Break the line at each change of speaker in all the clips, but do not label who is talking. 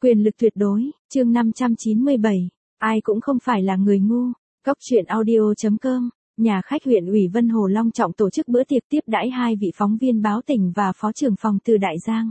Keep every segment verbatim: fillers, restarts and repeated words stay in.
Quyền lực tuyệt đối, chương năm trăm chín mươi bảy, ai cũng không phải là người ngu. Cóc truyện audio chấm com, nhà khách huyện ủy Vân Hồ long trọng tổ chức bữa tiệc tiếp đãi hai vị phóng viên báo tỉnh và phó trưởng phòng từ Đại Giang.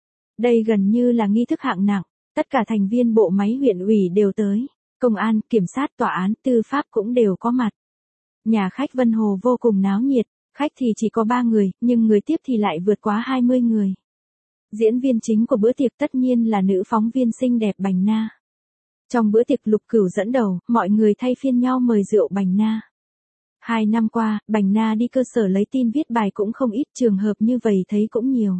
Đây gần như là nghi thức hạng nặng, tất cả thành viên bộ máy huyện ủy đều tới, công an, kiểm sát, tòa án, tư pháp cũng đều có mặt. Nhà khách Vân Hồ vô cùng náo nhiệt, khách thì chỉ có ba người, nhưng người tiếp thì lại vượt quá hai mươi người. Diễn viên chính của bữa tiệc tất nhiên là nữ phóng viên xinh đẹp Bành Na. Trong bữa tiệc Lục Cửu dẫn đầu, mọi người thay phiên nhau mời rượu Bành Na. Hai năm qua, Bành Na đi cơ sở lấy tin viết bài cũng không ít, trường hợp như vậy thấy cũng nhiều.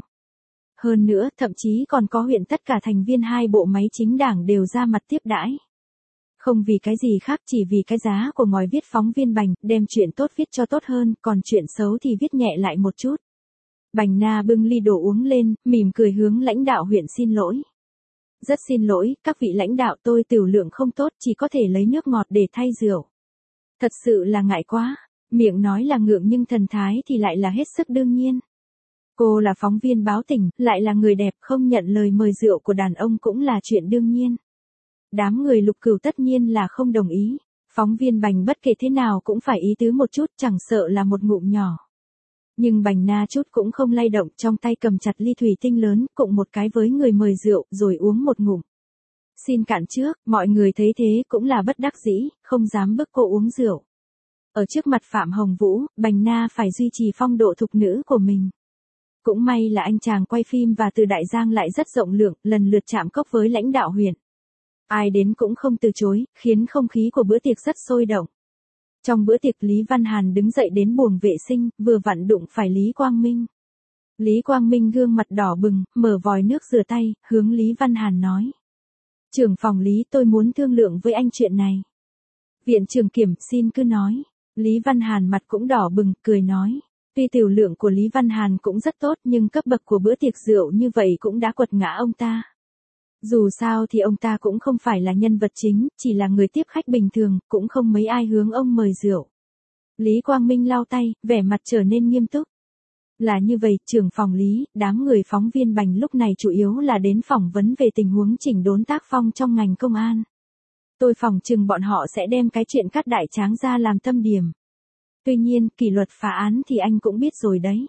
Hơn nữa, thậm chí còn có huyện tất cả thành viên hai bộ máy chính đảng đều ra mặt tiếp đãi. Không vì cái gì khác, chỉ vì cái giá của ngòi viết phóng viên Bành, đem chuyện tốt viết cho tốt hơn, còn chuyện xấu thì viết nhẹ lại một chút. Bành Na bưng ly đồ uống lên, mỉm cười hướng lãnh đạo huyện xin lỗi. Rất xin lỗi, các vị lãnh đạo, tôi tiểu lượng không tốt, chỉ có thể lấy nước ngọt để thay rượu. Thật sự là ngại quá, miệng nói là ngượng nhưng thần thái thì lại là hết sức đương nhiên. Cô là phóng viên báo tỉnh, lại là người đẹp, không nhận lời mời rượu của đàn ông cũng là chuyện đương nhiên. Đám người Lục Cửu tất nhiên là không đồng ý, phóng viên Bành bất kể thế nào cũng phải ý tứ một chút, chẳng sợ là một ngụm nhỏ. Nhưng Bành Na chút cũng không lay động, trong tay cầm chặt ly thủy tinh lớn, cụng một cái với người mời rượu, rồi uống một ngụm. Xin cạn trước, mọi người thấy thế cũng là bất đắc dĩ, không dám bức cô uống rượu. Ở trước mặt Phạm Hồng Vũ, Bành Na phải duy trì phong độ thục nữ của mình. Cũng may là anh chàng quay phim và từ Đại Giang lại rất rộng lượng, lần lượt chạm cốc với lãnh đạo huyện. Ai đến cũng không từ chối, khiến không khí của bữa tiệc rất sôi động. Trong bữa tiệc Lý Văn Hàn đứng dậy đến buồng vệ sinh, vừa vặn đụng phải Lý Quang Minh. Lý Quang Minh gương mặt đỏ bừng, mở vòi nước rửa tay, hướng Lý Văn Hàn nói. Trưởng phòng Lý, tôi muốn thương lượng với anh chuyện này. Viện trưởng Kiểm, xin cứ nói. Lý Văn Hàn mặt cũng đỏ bừng, cười nói. Tuy tiểu lượng của Lý Văn Hàn cũng rất tốt, nhưng cấp bậc của bữa tiệc rượu như vậy cũng đã quật ngã ông ta. Dù sao thì ông ta cũng không phải là nhân vật chính, chỉ là người tiếp khách bình thường, cũng không mấy ai hướng ông mời rượu. Lý Quang Minh lau tay, vẻ mặt trở nên nghiêm túc. Là như vậy, trưởng phòng Lý, đám người phóng viên Bành lúc này chủ yếu là đến phỏng vấn về tình huống chỉnh đốn tác phong trong ngành công an. Tôi phỏng chừng bọn họ sẽ đem cái chuyện Cát Đại Tráng ra làm tâm điểm. Tuy nhiên, kỷ luật phá án thì anh cũng biết rồi đấy.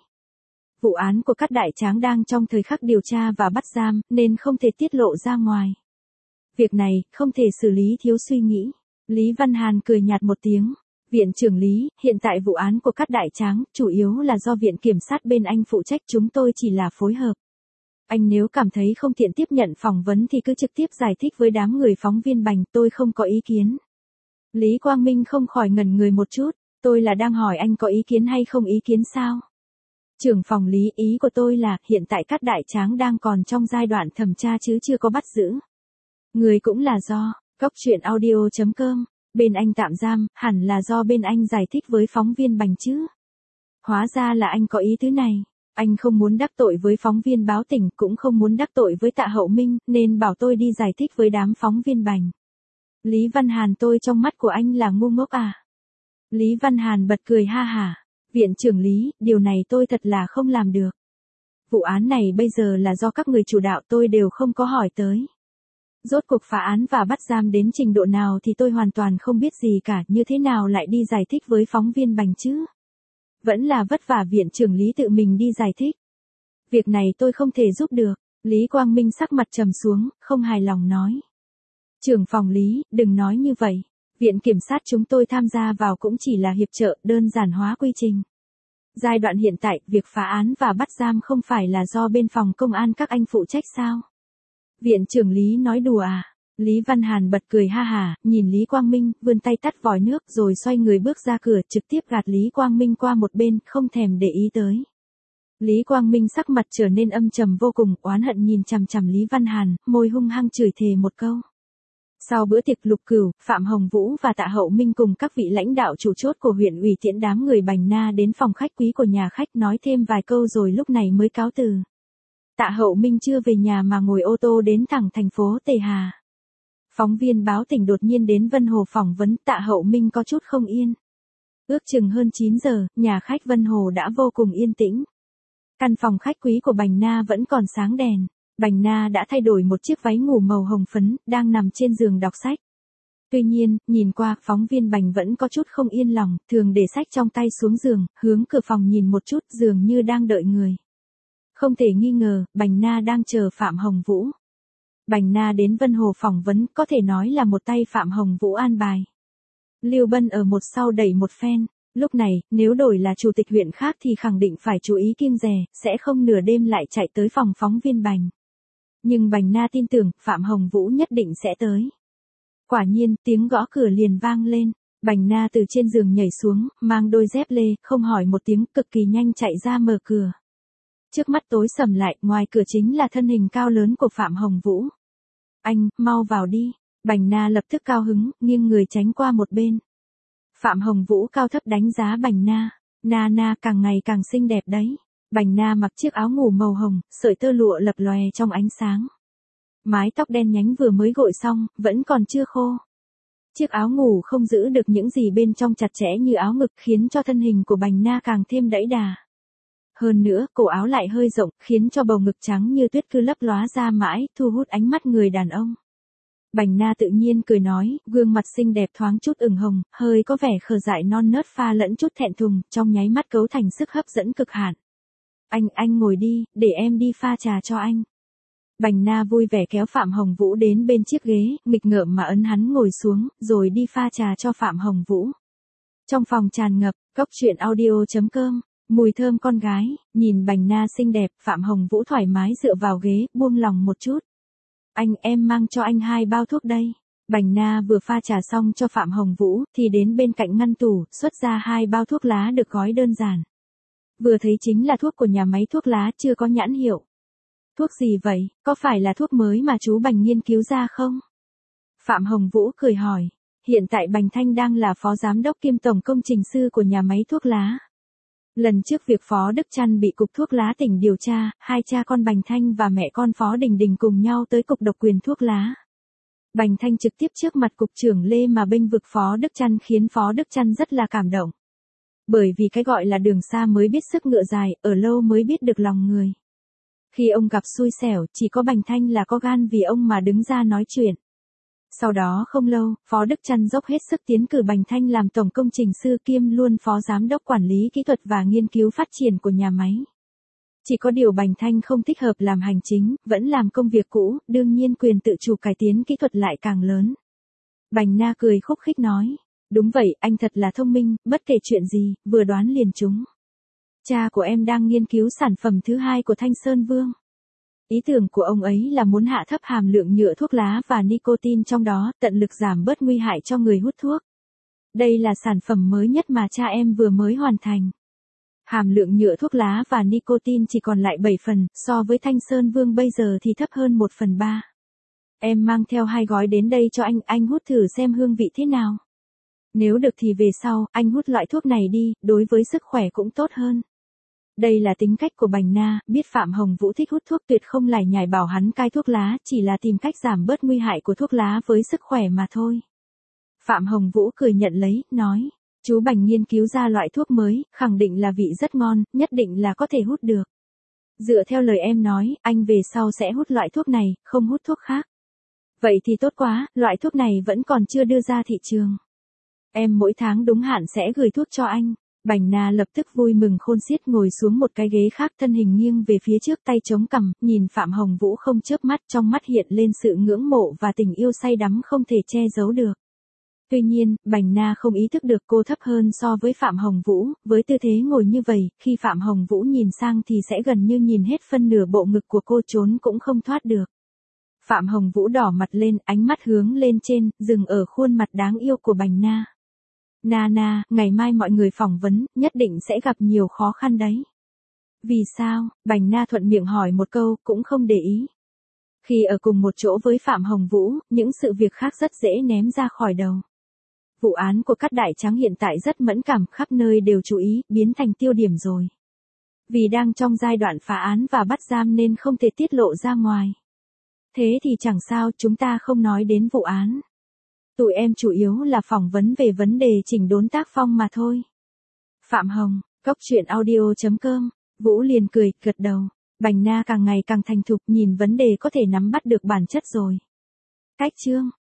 Vụ án của Cát Đại Tráng đang trong thời khắc điều tra và bắt giam, nên không thể tiết lộ ra ngoài. Việc này, không thể xử lý thiếu suy nghĩ. Lý Văn Hàn cười nhạt một tiếng. Viện trưởng Lý, hiện tại vụ án của Cát Đại Tráng, chủ yếu là do viện kiểm sát bên anh phụ trách, chúng tôi chỉ là phối hợp. Anh nếu cảm thấy không tiện tiếp nhận phỏng vấn thì cứ trực tiếp giải thích với đám người phóng viên Bành, tôi không có ý kiến. Lý Quang Minh không khỏi ngẩn người một chút, tôi là đang hỏi anh có ý kiến hay không ý kiến sao? Trưởng phòng Lý, ý của tôi là, hiện tại Cát Đại Tráng đang còn trong giai đoạn thẩm tra chứ chưa có bắt giữ. Người cũng là do, cóc truyện audio chấm com, bên anh tạm giam, hẳn là do bên anh giải thích với phóng viên Bành chứ. Hóa ra là anh có ý tứ này, anh không muốn đắc tội với phóng viên báo tỉnh, cũng không muốn đắc tội với Tạ Hậu Minh, nên bảo tôi đi giải thích với đám phóng viên Bành. Lý Văn Hàn, tôi trong mắt của anh là ngu ngốc à? Lý Văn Hàn bật cười ha hả. Viện trưởng Lý, điều này tôi thật là không làm được. Vụ án này bây giờ là do các người chủ đạo, tôi đều không có hỏi tới. Rốt cuộc phá án và bắt giam đến trình độ nào thì tôi hoàn toàn không biết gì cả, như thế nào lại đi giải thích với phóng viên Bành chứ? Vẫn là vất vả viện trưởng Lý tự mình đi giải thích. Việc này tôi không thể giúp được. Lý Quang Minh sắc mặt trầm xuống, không hài lòng nói. Trưởng phòng Lý, đừng nói như vậy. Viện kiểm sát chúng tôi tham gia vào cũng chỉ là hiệp trợ, đơn giản hóa quy trình. Giai đoạn hiện tại, việc phá án và bắt giam không phải là do bên phòng công an các anh phụ trách sao? Viện trưởng Lý nói đùa à? Lý Văn Hàn bật cười ha hả, nhìn Lý Quang Minh, vươn tay tắt vòi nước rồi xoay người bước ra cửa, trực tiếp gạt Lý Quang Minh qua một bên, không thèm để ý tới. Lý Quang Minh sắc mặt trở nên âm trầm vô cùng, oán hận nhìn chằm chằm Lý Văn Hàn, môi hung hăng chửi thề một câu. Sau bữa tiệc Lục Cửu, Phạm Hồng Vũ và Tạ Hậu Minh cùng các vị lãnh đạo chủ chốt của huyện ủy tiễn đám người Bành Na đến phòng khách quý của nhà khách nói thêm vài câu rồi lúc này mới cáo từ. Tạ Hậu Minh chưa về nhà mà ngồi ô tô đến thẳng thành phố Tề Hà. Phóng viên báo tỉnh đột nhiên đến Vân Hồ phỏng vấn, Tạ Hậu Minh có chút không yên. Ước chừng hơn chín giờ, nhà khách Vân Hồ đã vô cùng yên tĩnh. Căn phòng khách quý của Bành Na vẫn còn sáng đèn. Bành Na đã thay đổi một chiếc váy ngủ màu hồng phấn, đang nằm trên giường đọc sách. Tuy nhiên, nhìn qua, phóng viên Bành vẫn có chút không yên lòng, thường để sách trong tay xuống giường, hướng cửa phòng nhìn một chút, dường như đang đợi người. Không thể nghi ngờ, Bành Na đang chờ Phạm Hồng Vũ. Bành Na đến Vân Hồ phỏng vấn, có thể nói là một tay Phạm Hồng Vũ an bài. Lưu Bân ở một sau đẩy một phen, lúc này, nếu đổi là chủ tịch huyện khác thì khẳng định phải chú ý kiêng dè, sẽ không nửa đêm lại chạy tới phòng phóng viên Bành. Nhưng Bành Na tin tưởng, Phạm Hồng Vũ nhất định sẽ tới. Quả nhiên, tiếng gõ cửa liền vang lên. Bành Na từ trên giường nhảy xuống, mang đôi dép lê, không hỏi một tiếng, cực kỳ nhanh chạy ra mở cửa. Trước mắt tối sầm lại, ngoài cửa chính là thân hình cao lớn của Phạm Hồng Vũ. Anh, mau vào đi. Bành Na lập tức cao hứng, nghiêng người tránh qua một bên. Phạm Hồng Vũ cao thấp đánh giá Bành Na. Na Na càng ngày càng xinh đẹp đấy. Bành Na mặc chiếc áo ngủ màu hồng, sợi tơ lụa lập lòe trong ánh sáng. Mái tóc đen nhánh vừa mới gội xong, vẫn còn chưa khô. Chiếc áo ngủ không giữ được những gì bên trong chặt chẽ như áo ngực, khiến cho thân hình của Bành Na càng thêm đẫy đà. Hơn nữa, cổ áo lại hơi rộng, khiến cho bầu ngực trắng như tuyết cứ lấp lóa ra mãi, thu hút ánh mắt người đàn ông. Bành Na tự nhiên cười nói, gương mặt xinh đẹp thoáng chút ửng hồng, hơi có vẻ khờ dại non nớt pha lẫn chút thẹn thùng, trong nháy mắt cấu thành sức hấp dẫn cực hạn. Anh, anh ngồi đi, để em đi pha trà cho anh. Bành Na vui vẻ kéo Phạm Hồng Vũ đến bên chiếc ghế, nghịch ngợm mà ấn hắn ngồi xuống, rồi đi pha trà cho Phạm Hồng Vũ. Trong phòng tràn ngập, cốc truyện audio chấm com, mùi thơm con gái, nhìn Bành Na xinh đẹp, Phạm Hồng Vũ thoải mái dựa vào ghế, buông lòng một chút. Anh, em mang cho anh hai bao thuốc đây. Bành Na vừa pha trà xong cho Phạm Hồng Vũ, thì đến bên cạnh ngăn tủ, xuất ra hai bao thuốc lá được gói đơn giản. Vừa thấy chính là thuốc của nhà máy thuốc lá, chưa có nhãn hiệu. Thuốc gì vậy, có phải là thuốc mới mà chú Bành nghiên cứu ra không? Phạm Hồng Vũ cười hỏi. Hiện tại Bành Thanh đang là phó giám đốc kiêm tổng công trình sư của nhà máy thuốc lá. Lần trước việc Phó Đức Trăn bị cục thuốc lá tỉnh điều tra, hai cha con Bành Thanh và mẹ con Phó Đình Đình cùng nhau tới cục độc quyền thuốc lá. Bành Thanh trực tiếp trước mặt cục trưởng Lê mà bênh vực Phó Đức Trăn khiến Phó Đức Trăn rất là cảm động. Bởi vì cái gọi là đường xa mới biết sức ngựa dài, ở lâu mới biết được lòng người. Khi ông gặp xui xẻo, chỉ có Bành Thanh là có gan vì ông mà đứng ra nói chuyện. Sau đó không lâu, Phó Đức Trăn dốc hết sức tiến cử Bành Thanh làm tổng công trình sư kiêm luôn phó giám đốc quản lý kỹ thuật và nghiên cứu phát triển của nhà máy. Chỉ có điều Bành Thanh không thích hợp làm hành chính, vẫn làm công việc cũ, đương nhiên quyền tự chủ cải tiến kỹ thuật lại càng lớn. Bành Na cười khúc khích nói, đúng vậy, anh thật là thông minh, bất kể chuyện gì, vừa đoán liền trúng. Cha của em đang nghiên cứu sản phẩm thứ hai của Thanh Sơn Vương. Ý tưởng của ông ấy là muốn hạ thấp hàm lượng nhựa thuốc lá và nicotine trong đó, tận lực giảm bớt nguy hại cho người hút thuốc. Đây là sản phẩm mới nhất mà cha em vừa mới hoàn thành. Hàm lượng nhựa thuốc lá và nicotine chỉ còn lại bảy phần, so với Thanh Sơn Vương bây giờ thì thấp hơn một phần ba. Em mang theo hai gói đến đây cho anh, anh hút thử xem hương vị thế nào. Nếu được thì về sau, anh hút loại thuốc này đi, đối với sức khỏe cũng tốt hơn. Đây là tính cách của Bành Na, biết Phạm Hồng Vũ thích hút thuốc tuyệt không lải nhải bảo hắn cai thuốc lá, chỉ là tìm cách giảm bớt nguy hại của thuốc lá với sức khỏe mà thôi. Phạm Hồng Vũ cười nhận lấy, nói, chú Bành nghiên cứu ra loại thuốc mới, khẳng định là vị rất ngon, nhất định là có thể hút được. Dựa theo lời em nói, anh về sau sẽ hút loại thuốc này, không hút thuốc khác. Vậy thì tốt quá, loại thuốc này vẫn còn chưa đưa ra thị trường. Em mỗi tháng đúng hạn sẽ gửi thuốc cho anh. Bành Na lập tức vui mừng khôn xiết ngồi xuống một cái ghế khác, thân hình nghiêng về phía trước, tay chống cằm, nhìn Phạm Hồng Vũ không chớp mắt, trong mắt hiện lên sự ngưỡng mộ và tình yêu say đắm không thể che giấu được. Tuy nhiên, Bành Na không ý thức được cô thấp hơn so với Phạm Hồng Vũ, với tư thế ngồi như vậy, khi Phạm Hồng Vũ nhìn sang thì sẽ gần như nhìn hết phân nửa bộ ngực của cô, trốn cũng không thoát được. Phạm Hồng Vũ đỏ mặt lên, ánh mắt hướng lên trên, dừng ở khuôn mặt đáng yêu của Bành Na. Na Na, ngày mai mọi người phỏng vấn, nhất định sẽ gặp nhiều khó khăn đấy. Vì sao? Bành Na thuận miệng hỏi một câu, cũng không để ý. Khi ở cùng một chỗ với Phạm Hồng Vũ, những sự việc khác rất dễ ném ra khỏi đầu. Vụ án của Cát Đại Trắng hiện tại rất mẫn cảm, khắp nơi đều chú ý, biến thành tiêu điểm rồi. Vì đang trong giai đoạn phá án và bắt giam nên không thể tiết lộ ra ngoài. Thế thì chẳng sao, chúng ta không nói đến vụ án. Tụi em chủ yếu là phỏng vấn về vấn đề chỉnh đốn tác phong mà thôi. Phạm Hồng, cốc truyện audio chấm com, Vũ liền cười, gật đầu. Bành Na càng ngày càng thành thục, nhìn vấn đề có thể nắm bắt được bản chất rồi. Cách chương